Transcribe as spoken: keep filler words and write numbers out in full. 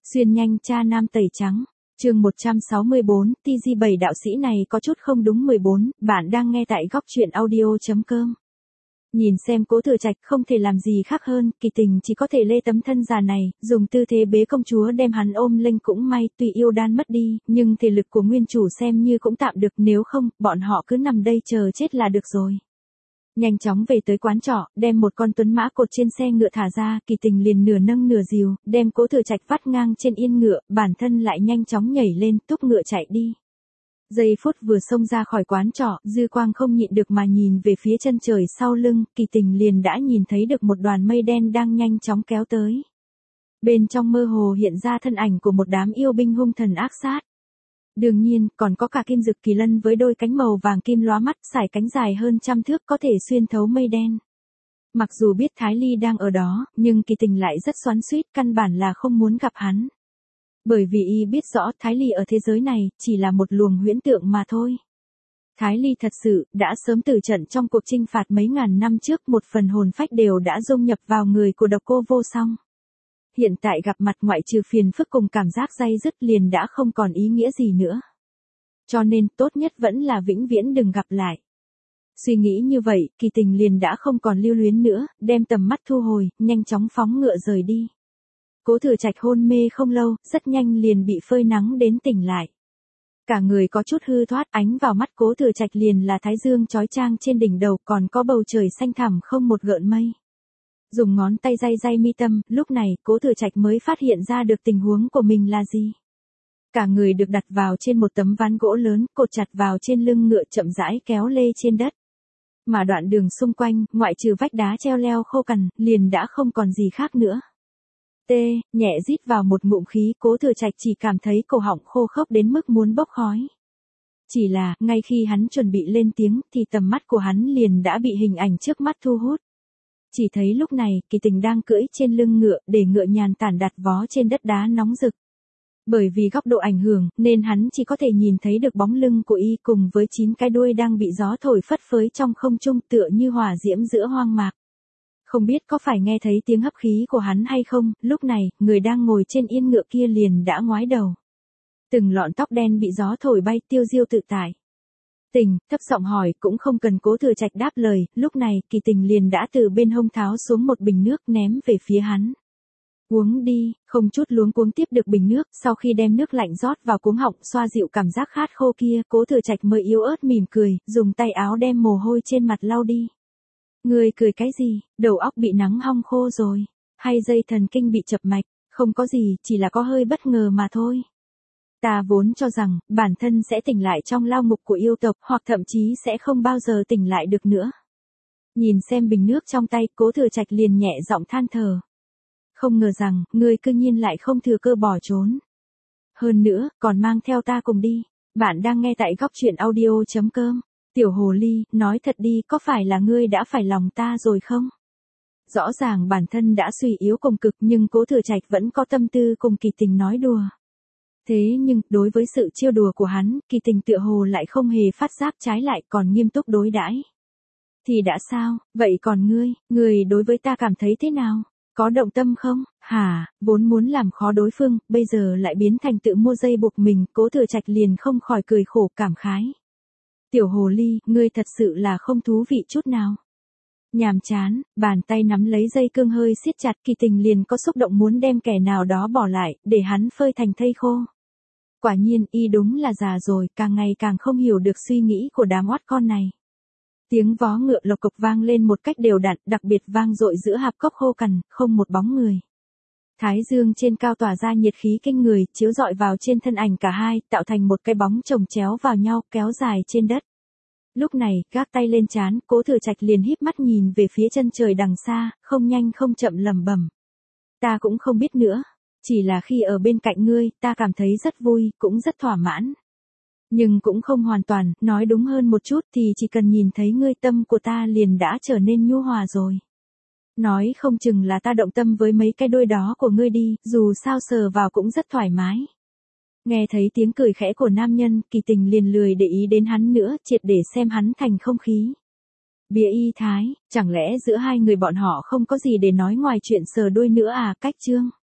Xuyên nhanh cha nam tẩy trắng. Chương một trăm sáu mươi bốn, tê giê bảy đạo sĩ này có chút không đúng mười bốn, bạn đang nghe tại góc truyện audio chấm com. Nhìn xem Cố Thừa Trạch không thể làm gì khác hơn, Kỳ Tình chỉ có thể lê tấm thân già này, dùng tư thế bế công chúa đem hắn ôm lên cũng may, tuy yêu đan mất đi, nhưng thể lực của nguyên chủ xem như cũng tạm được, nếu không, bọn họ cứ nằm đây chờ chết là được rồi. Nhanh chóng về tới quán trọ, đem một con tuấn mã cột trên xe ngựa thả ra, Kỳ Tình liền nửa nâng nửa dìu, đem Cố Thừa Trạch vắt ngang trên yên ngựa, bản thân lại nhanh chóng nhảy lên, túc ngựa chạy đi. Giây phút vừa xông ra khỏi quán trọ, dư quang không nhịn được mà nhìn về phía chân trời sau lưng, Kỳ Tình liền đã nhìn thấy được một đoàn mây đen đang nhanh chóng kéo tới. Bên trong mơ hồ hiện ra thân ảnh của một đám yêu binh hung thần ác sát. Đương nhiên, còn có cả kim dực kỳ lân với đôi cánh màu vàng kim lóa mắt, sải cánh dài hơn trăm thước có thể xuyên thấu mây đen. Mặc dù biết Thái Ly đang ở đó, nhưng Kỳ Tình lại rất xoắn xuýt, căn bản là không muốn gặp hắn. Bởi vì y biết rõ Thái Ly ở thế giới này, chỉ là một luồng huyễn tượng mà thôi. Thái Ly thật sự, đã sớm tử trận trong cuộc chinh phạt mấy ngàn năm trước, một phần hồn phách đều đã dung nhập vào người của độc cô vô song. Hiện tại gặp mặt ngoại trừ phiền phức cùng cảm giác day dứt liền đã không còn ý nghĩa gì nữa. Cho nên tốt nhất vẫn là vĩnh viễn đừng gặp lại. Suy nghĩ như vậy, Kỳ Tình liền đã không còn lưu luyến nữa, đem tầm mắt thu hồi, nhanh chóng phóng ngựa rời đi. Cố Thừa Trạch hôn mê không lâu, rất nhanh liền bị phơi nắng đến tỉnh lại. Cả người có chút hư thoát, ánh vào mắt Cố Thừa Trạch liền là thái dương chói chang trên đỉnh đầu, còn có bầu trời xanh thẳm không một gợn mây. Dùng ngón tay day day mi tâm, lúc này, Cố Thừa Trạch mới phát hiện ra được tình huống của mình là gì. Cả người được đặt vào trên một tấm ván gỗ lớn, cột chặt vào trên lưng ngựa chậm rãi kéo lê trên đất. Mà đoạn đường xung quanh, ngoại trừ vách đá treo leo khô cằn, liền đã không còn gì khác nữa. Tê, nhẹ rít vào một ngụm khí, Cố Thừa Trạch chỉ cảm thấy cổ họng khô khốc đến mức muốn bốc khói. Chỉ là, ngay khi hắn chuẩn bị lên tiếng, thì tầm mắt của hắn liền đã bị hình ảnh trước mắt thu hút. Chỉ thấy lúc này, Kỳ Tình đang cưỡi trên lưng ngựa, để ngựa nhàn tản đặt vó trên đất đá nóng rực. Bởi vì góc độ ảnh hưởng, nên hắn chỉ có thể nhìn thấy được bóng lưng của y cùng với chín cái đuôi đang bị gió thổi phất phới trong không trung, tựa như hỏa diễm giữa hoang mạc. Không biết có phải nghe thấy tiếng hấp khí của hắn hay không, lúc này, người đang ngồi trên yên ngựa kia liền đã ngoái đầu. Từng lọn tóc đen bị gió thổi bay tiêu diêu tự tại. Tình, thấp giọng hỏi, cũng không cần Cố Thừa Trạch đáp lời, lúc này, Kỳ Tình liền đã từ bên hông tháo xuống một bình nước ném về phía hắn. Uống đi, không chút luống cuống tiếp được bình nước, sau khi đem nước lạnh rót vào cuống họng xoa dịu cảm giác khát khô kia, Cố Thừa Trạch mới yếu ớt mỉm cười, dùng tay áo đem mồ hôi trên mặt lau đi. Ngươi cười cái gì, đầu óc bị nắng hong khô rồi, hay dây thần kinh bị chập mạch, không có gì, chỉ là có hơi bất ngờ mà thôi. Ta vốn cho rằng, bản thân sẽ tỉnh lại trong lao ngục của yêu tộc, hoặc thậm chí sẽ không bao giờ tỉnh lại được nữa. Nhìn xem bình nước trong tay, Cố Thừa Trạch liền nhẹ giọng than thở. Không ngờ rằng, ngươi cư nhiên lại không thừa cơ bỏ trốn. Hơn nữa, còn mang theo ta cùng đi. Bạn đang nghe tại góc truyện audio chấm com. Tiểu hồ ly, nói thật đi, có phải là ngươi đã phải lòng ta rồi không? Rõ ràng bản thân đã suy yếu cùng cực, nhưng Cố Thừa Trạch vẫn có tâm tư cùng Kỳ Tình nói đùa. Thế nhưng, đối với sự trêu đùa của hắn, Kỳ Tình tựa hồ lại không hề phát giác, trái lại còn nghiêm túc đối đãi. Thì đã sao, vậy còn ngươi, ngươi đối với ta cảm thấy thế nào? Có động tâm không? Hả, vốn muốn làm khó đối phương, bây giờ lại biến thành tự mua dây buộc mình, Cố Thừa Trạch liền không khỏi cười khổ cảm khái. Tiểu hồ ly, ngươi thật sự là không thú vị chút nào. Nhàm chán, bàn tay nắm lấy dây cương hơi siết chặt, Kỳ Tình liền có xúc động muốn đem kẻ nào đó bỏ lại, để hắn phơi thành thây khô. Quả nhiên, y đúng là già rồi, càng ngày càng không hiểu được suy nghĩ của đám oát con này. Tiếng vó ngựa lộc cộc vang lên một cách đều đặn, đặc biệt vang dội giữa hạp cốc khô cằn, không một bóng người. Thái dương trên cao tỏa ra nhiệt khí kinh người, chiếu rọi vào trên thân ảnh cả hai, tạo thành một cái bóng chồng chéo vào nhau, kéo dài trên đất. Lúc này, gác tay lên trán, Cố Thừa Trạch liền híp mắt nhìn về phía chân trời đằng xa, không nhanh không chậm lẩm bẩm. Ta cũng không biết nữa, chỉ là khi ở bên cạnh ngươi, ta cảm thấy rất vui, cũng rất thỏa mãn. Nhưng cũng không hoàn toàn, nói đúng hơn một chút thì chỉ cần nhìn thấy ngươi tâm của ta liền đã trở nên nhu hòa rồi. Nói không chừng là ta động tâm với mấy cái đuôi đó của ngươi đi, dù sao sờ vào cũng rất thoải mái. Nghe thấy tiếng cười khẽ của nam nhân, Kỳ Tình liền lười để ý đến hắn nữa, triệt để xem hắn thành không khí. Bìa y thái, chẳng lẽ giữa hai người bọn họ không có gì để nói ngoài chuyện sờ đuôi nữa à, cách chương.